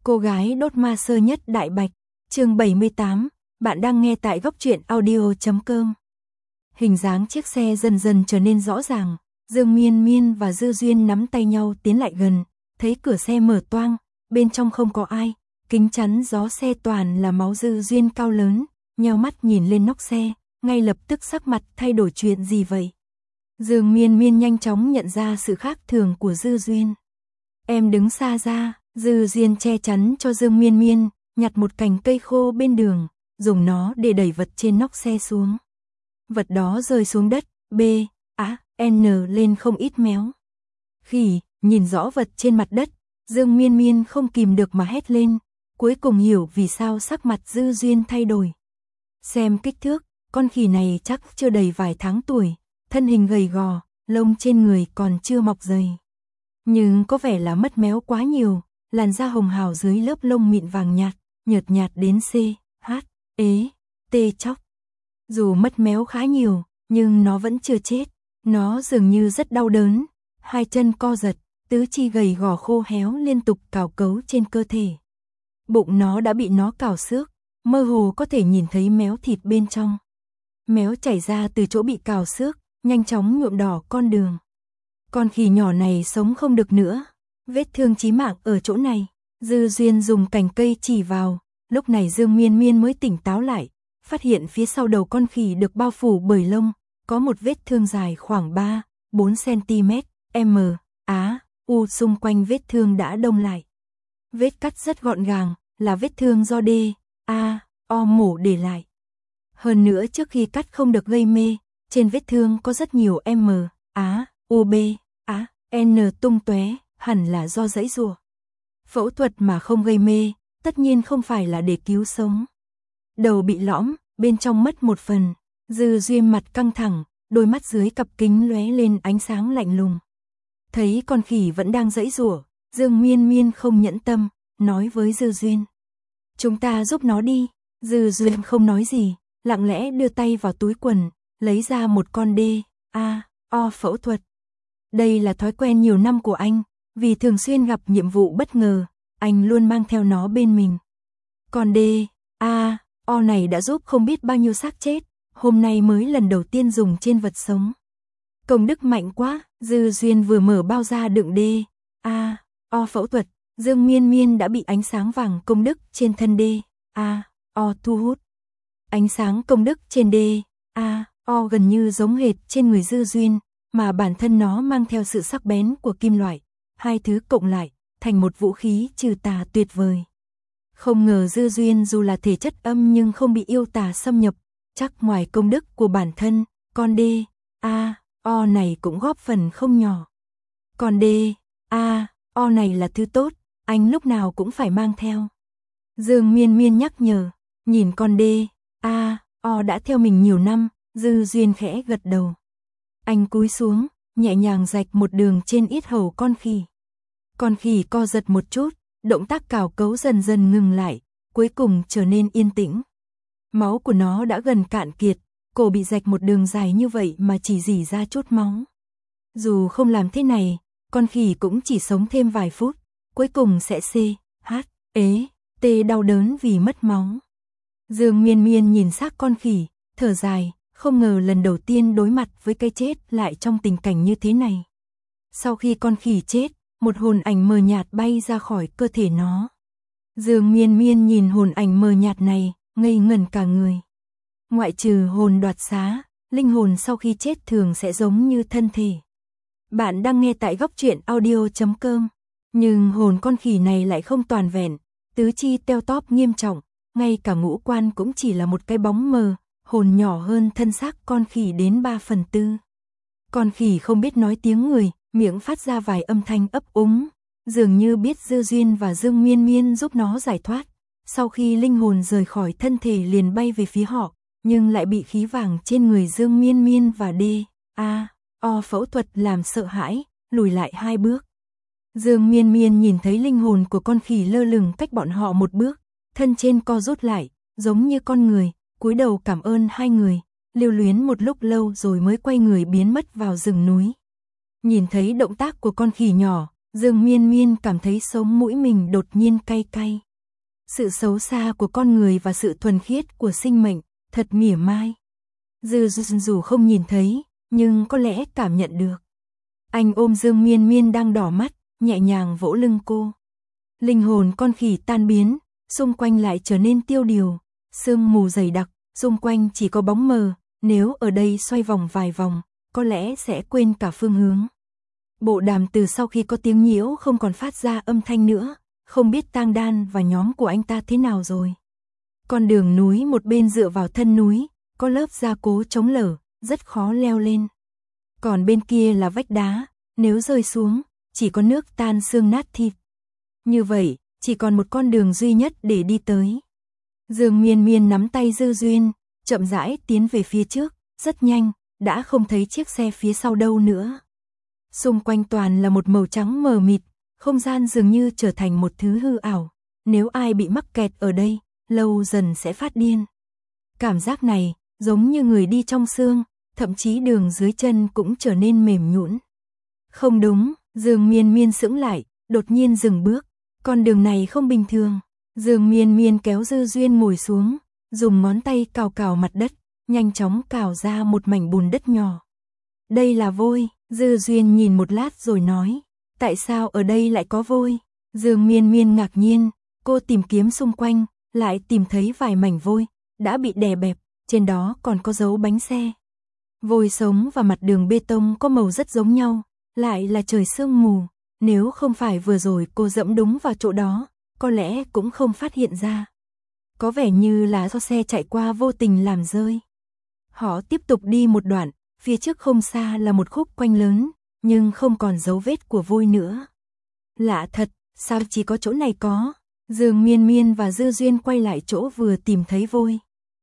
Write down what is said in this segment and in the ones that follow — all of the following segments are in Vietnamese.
Cô gái đốt ma sơ nhất đại bạch, chương 78, bạn đang nghe tại góc truyện audio.com. Hình dáng chiếc xe dần dần trở nên rõ ràng, Dương Miên Miên và Dư Duyên nắm tay nhau tiến lại gần, thấy cửa xe mở toang, bên trong không có ai, kính chắn gió xe toàn là máu. Dư Duyên cao lớn, nheo mắt nhìn lên nóc xe, ngay lập tức sắc mặt thay đổi. Chuyện gì vậy? Dương Miên Miên nhanh chóng nhận ra sự khác thường của Dư Duyên. Em đứng xa ra. Dư Duyên che chắn cho Dương Miên Miên, nhặt một cành cây khô bên đường, dùng nó để đẩy vật trên nóc xe xuống. Vật đó rơi xuống đất, N lên không ít méo. Khi nhìn rõ vật trên mặt đất, Dương Miên Miên không kìm được mà hét lên, cuối cùng hiểu vì sao sắc mặt Dư Duyên thay đổi. Xem kích thước, con khỉ này chắc chưa đầy vài tháng tuổi, thân hình gầy gò, lông trên người còn chưa mọc dày. Nhưng có vẻ là mất méo quá nhiều. Làn da hồng hào dưới lớp lông mịn vàng nhạt, nhợt nhạt đến chóc. Dù mất méo khá nhiều, nhưng nó vẫn chưa chết. Nó dường như rất đau đớn, hai chân co giật, tứ chi gầy gò khô héo liên tục cào cấu trên cơ thể. Bụng nó đã bị nó cào xước, mơ hồ có thể nhìn thấy méo thịt bên trong. Méo chảy ra từ chỗ bị cào xước, nhanh chóng nhuộm đỏ con đường. Con khỉ nhỏ này sống không được nữa. Vết thương chí mạng ở chỗ này. Dư Duyên dùng cành cây chỉ vào, lúc này Dương Miên Miên mới tỉnh táo lại, phát hiện phía sau đầu con khỉ được bao phủ bởi lông, có một vết thương dài khoảng 3-4 cm, xung quanh vết thương đã đông lại. Vết cắt rất gọn gàng, là vết thương do mổ để lại. Hơn nữa trước khi cắt không được gây mê, trên vết thương có rất nhiều N tung tóe. Hẳn là do giãy giụa. Phẫu thuật mà không gây mê, tất nhiên không phải là để cứu sống. Đầu bị lõm, bên trong mất một phần. Dư Duyên mặt căng thẳng, đôi mắt dưới cặp kính lóe lên ánh sáng lạnh lùng. Thấy con khỉ vẫn đang giãy giụa, Dương Miên Miên không nhẫn tâm, nói với Dư Duyên. Chúng ta giúp nó đi. Dư Duyên không nói gì, lặng lẽ đưa tay vào túi quần, lấy ra một con phẫu thuật. Đây là thói quen nhiều năm của anh. Vì thường xuyên gặp nhiệm vụ bất ngờ, anh luôn mang theo nó bên mình. Còn này đã giúp không biết bao nhiêu xác chết, hôm nay mới lần đầu tiên dùng trên vật sống. Công đức mạnh quá. Dư Duyên vừa mở bao da đựng phẫu thuật, Dương Miên Miên đã bị ánh sáng vàng công đức trên thân thu hút. Ánh sáng công đức trên gần như giống hệt trên người Dư Duyên, mà bản thân nó mang theo sự sắc bén của kim loại. Hai thứ cộng lại, thành một vũ khí trừ tà tuyệt vời. Không ngờ Dư Duyên dù là thể chất âm nhưng không bị yêu tà xâm nhập, chắc ngoài công đức của bản thân, con này cũng góp phần không nhỏ. Con này là thứ tốt, anh lúc nào cũng phải mang theo. Dương Miên Miên nhắc nhở, nhìn con đã theo mình nhiều năm, Dư Duyên khẽ gật đầu. Anh cúi xuống, nhẹ nhàng rạch một đường trên yết hầu con khỉ. Con khỉ co giật một chút, động tác cào cấu dần dần ngừng lại, cuối cùng trở nên yên tĩnh. Máu của nó đã gần cạn kiệt, cổ bị rạch một đường dài như vậy mà chỉ rỉ ra chút máu. Dù không làm thế này, con khỉ cũng chỉ sống thêm vài phút, cuối cùng sẽ đau đớn vì mất máu. Dương Miên Miên nhìn xác con khỉ, thở dài, không ngờ lần đầu tiên đối mặt với cái chết lại trong tình cảnh như thế này. Sau khi con khỉ chết, một hồn ảnh mờ nhạt bay ra khỏi cơ thể nó. Dương Miên Miên nhìn hồn ảnh mờ nhạt này, ngây ngẩn cả người. Ngoại trừ hồn đoạt xá, linh hồn sau khi chết thường sẽ giống như thân thể. Bạn đang nghe tại góc truyện audio.com. Nhưng hồn con khỉ này lại không toàn vẹn, tứ chi teo tóp nghiêm trọng, ngay cả ngũ quan cũng chỉ là một cái bóng mờ, hồn nhỏ hơn thân xác con khỉ đến 3/4. Con khỉ không biết nói tiếng người, miệng phát ra vài âm thanh ấp úng, dường như biết Dư Duyên và Dương Miên Miên giúp nó giải thoát. Sau khi linh hồn rời khỏi thân thể liền bay về phía họ, nhưng lại bị khí vàng trên người Dương Miên Miên và phẫu thuật làm sợ hãi, lùi lại 2 bước. Dương Miên Miên nhìn thấy linh hồn của con khỉ lơ lửng cách bọn họ 1 bước, thân trên co rút lại, giống như con người, cúi đầu cảm ơn hai người, lưu luyến một lúc lâu rồi mới quay người biến mất vào rừng núi. Nhìn thấy động tác của con khỉ nhỏ, Dương Miên Miên cảm thấy sống mũi mình đột nhiên cay cay. Sự xấu xa của con người và sự thuần khiết của sinh mệnh, thật mỉa mai. Dù không nhìn thấy, nhưng có lẽ cảm nhận được. Anh ôm Dương Miên Miên đang đỏ mắt, nhẹ nhàng vỗ lưng cô. Linh hồn con khỉ tan biến, xung quanh lại trở nên tiêu điều, sương mù dày đặc, xung quanh chỉ có bóng mờ, nếu ở đây xoay vòng vài vòng, có lẽ sẽ quên cả phương hướng. Bộ đàm từ sau khi có tiếng nhiễu không còn phát ra âm thanh nữa, không biết Tang Đan và nhóm của anh ta thế nào rồi. Con đường núi một bên dựa vào thân núi, có lớp gia cố chống lở, rất khó leo lên. Còn bên kia là vách đá, nếu rơi xuống, chỉ có nước tan xương nát thịt. Như vậy, chỉ còn một con đường duy nhất để đi tới. Dương Miên Miên nắm tay Dư Duyên, chậm rãi tiến về phía trước, rất nhanh, đã không thấy chiếc xe phía sau đâu nữa. Xung quanh toàn là một màu trắng mờ mịt, không gian dường như trở thành một thứ hư ảo. Nếu ai bị mắc kẹt ở đây, lâu dần sẽ phát điên. Cảm giác này, giống như người đi trong sương, thậm chí đường dưới chân cũng trở nên mềm nhũn. Không đúng, Dương Miên Miên sững lại, đột nhiên dừng bước. Con đường này không bình thường. Dương Miên Miên kéo Dư Duyên ngồi xuống, dùng ngón tay cào cào mặt đất, nhanh chóng cào ra một mảnh bùn đất nhỏ. Đây là vôi, Dư Duyên nhìn một lát rồi nói. Tại sao ở đây lại có vôi? Dương Miên Miên ngạc nhiên, cô tìm kiếm xung quanh, lại tìm thấy vài mảnh vôi, đã bị đè bẹp, trên đó còn có dấu bánh xe. Vôi sống và mặt đường bê tông có màu rất giống nhau, lại là trời sương mù. Nếu không phải vừa rồi cô dẫm đúng vào chỗ đó, có lẽ cũng không phát hiện ra. Có vẻ như là do xe chạy qua vô tình làm rơi. Họ tiếp tục đi một đoạn, phía trước không xa là một khúc quanh lớn, nhưng không còn dấu vết của vôi nữa. Lạ thật, sao chỉ có chỗ này có? Dương Miên Miên và Dư Duyên quay lại chỗ vừa tìm thấy vôi.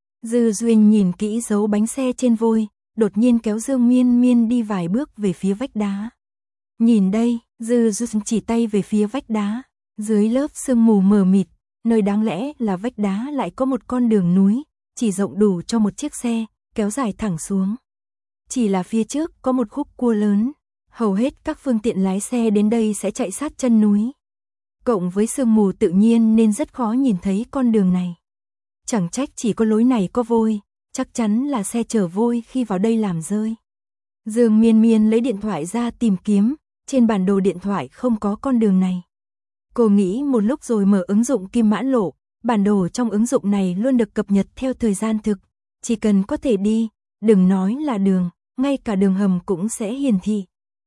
Dư Duyên nhìn kỹ dấu bánh xe trên vôi, đột nhiên kéo Dương Miên Miên đi vài bước về phía vách đá. Nhìn đây, Dư Duyên chỉ tay về phía vách đá, dưới lớp sương mù mờ mịt, nơi đáng lẽ là vách đá lại có một con đường núi, chỉ rộng đủ cho một chiếc xe, kéo dài thẳng xuống. Chỉ là phía trước có một khúc cua lớn, hầu hết các phương tiện lái xe đến đây sẽ chạy sát chân núi. Cộng với sương mù tự nhiên nên rất khó nhìn thấy con đường này. Chẳng trách chỉ có lối này có vôi, chắc chắn là xe chở vôi khi vào đây làm rơi. Dương Miên Miên lấy điện thoại ra tìm kiếm, trên bản đồ điện thoại không có con đường này. Cô nghĩ một lúc rồi mở ứng dụng Kim Mãn Lộ, bản đồ trong ứng dụng này luôn được cập nhật theo thời gian thực, chỉ cần có thể đi, đừng nói là đường, ngay cả đường hầm cũng sẽ hiển thị.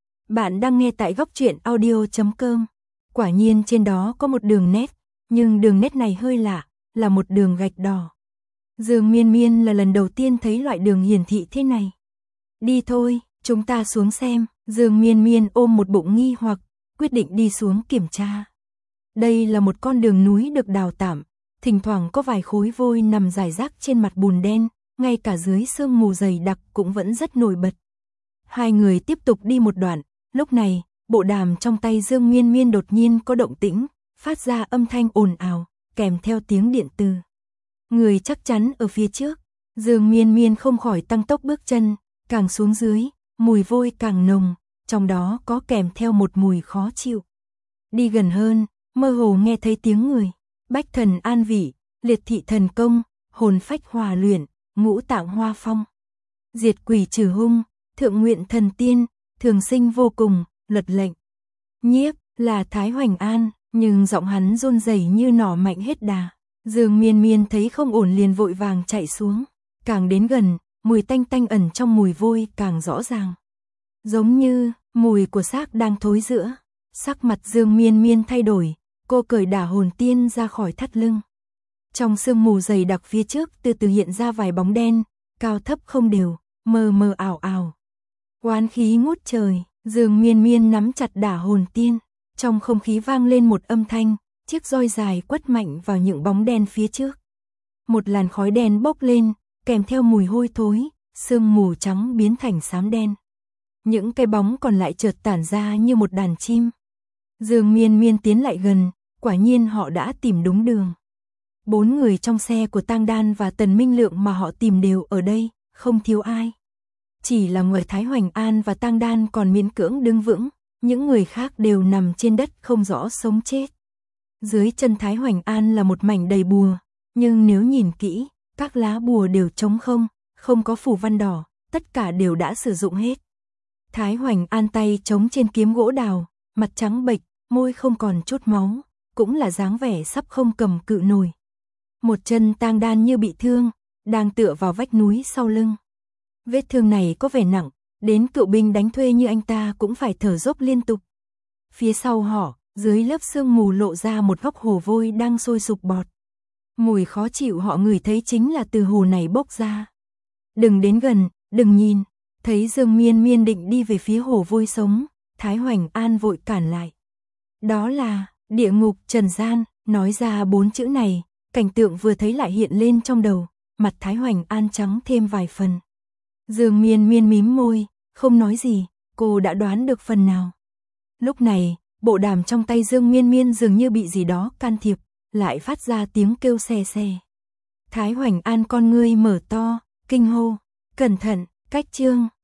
Bạn đang nghe tại goctruyện.audio.com. Quả nhiên trên đó có một đường nét, nhưng đường nét này hơi lạ, là một đường gạch đỏ. Dương Miên Miên là lần đầu tiên thấy loại đường hiển thị thế này. Đi thôi, chúng ta xuống xem. Dương Miên Miên ôm một bụng nghi hoặc, quyết định đi xuống kiểm tra. Đây là một con đường núi được đào tạm, thỉnh thoảng có vài khối vôi nằm rải rác trên mặt bùn đen, ngay cả dưới sương mù dày đặc cũng vẫn rất nổi bật. Hai người tiếp tục đi một đoạn, lúc này, bộ đàm trong tay Dương Miên Miên đột nhiên có động tĩnh, phát ra âm thanh ồn ào, kèm theo tiếng điện từ. Người chắc chắn ở phía trước, Dương Miên Miên không khỏi tăng tốc bước chân, càng xuống dưới, mùi vôi càng nồng, trong đó có kèm theo một mùi khó chịu. Đi gần hơn, mơ hồ nghe thấy tiếng người, bách thần an vị, liệt thị thần công, hồn phách hòa luyện, ngũ tạng hoa phong. Diệt quỷ trừ hung, thượng nguyện thần tiên, thường sinh vô cùng, luật lệnh. Nhiếp là Thái Hoành An, nhưng giọng hắn run rẩy như nỏ mạnh hết đà. Dương Miên Miên thấy không ổn liền vội vàng chạy xuống, càng đến gần, mùi tanh tanh ẩn trong mùi vôi càng rõ ràng. Giống như mùi của xác đang thối rữa. Sắc mặt Dương Miên Miên thay đổi, cô cởi đả hồn tiên ra khỏi thắt lưng. Trong sương mù dày đặc phía trước từ từ hiện ra vài bóng đen, cao thấp không đều, mờ mờ ảo ảo. Oán khí ngút trời, Dương Miên Miên nắm chặt đả hồn tiên, trong không khí vang lên một âm thanh, chiếc roi dài quất mạnh vào những bóng đen phía trước. Một làn khói đen bốc lên, kèm theo mùi hôi thối, sương mù trắng biến thành xám đen. Những cái bóng còn lại chợt tản ra như một đàn chim. Dương Miên Miên tiến lại gần, quả nhiên họ đã tìm đúng đường. 4 người trong xe của Tang Đan và Tần Minh Lượng mà họ tìm đều ở đây, không thiếu ai. Chỉ là người Thái Hoành An và Tang Đan còn miễn cưỡng đứng vững, những người khác đều nằm trên đất không rõ sống chết. Dưới chân Thái Hoành An là một mảnh đầy bùa, nhưng nếu nhìn kỹ, các lá bùa đều trống không, không có phù văn đỏ, tất cả đều đã sử dụng hết. Thái Hoành An tay chống trên kiếm gỗ đào, mặt trắng bệch, môi không còn chút máu, cũng là dáng vẻ sắp không cầm cự nổi. Một chân tang đan như bị thương, đang tựa vào vách núi sau lưng. Vết thương này có vẻ nặng, đến cựu binh đánh thuê như anh ta cũng phải thở dốc liên tục. Phía sau họ, dưới lớp sương mù lộ ra một góc hồ vôi đang sôi sục bọt. Mùi khó chịu họ ngửi thấy chính là từ hồ này bốc ra. Đừng đến gần, đừng nhìn. Thấy Dương Miên Miên định đi về phía hồ vôi sống, Thái Hoành An vội cản lại. Đó là địa ngục trần gian, nói ra 4 chữ này, cảnh tượng vừa thấy lại hiện lên trong đầu, mặt Thái Hoành An trắng thêm vài phần. Dương Miên Miên mím môi, không nói gì, cô đã đoán được phần nào. Lúc này, bộ đàm trong tay Dương Miên Miên dường như bị gì đó can thiệp, lại phát ra tiếng kêu xe xe. Thái Hoành An con ngươi mở to, kinh hô, cẩn thận, cách chương.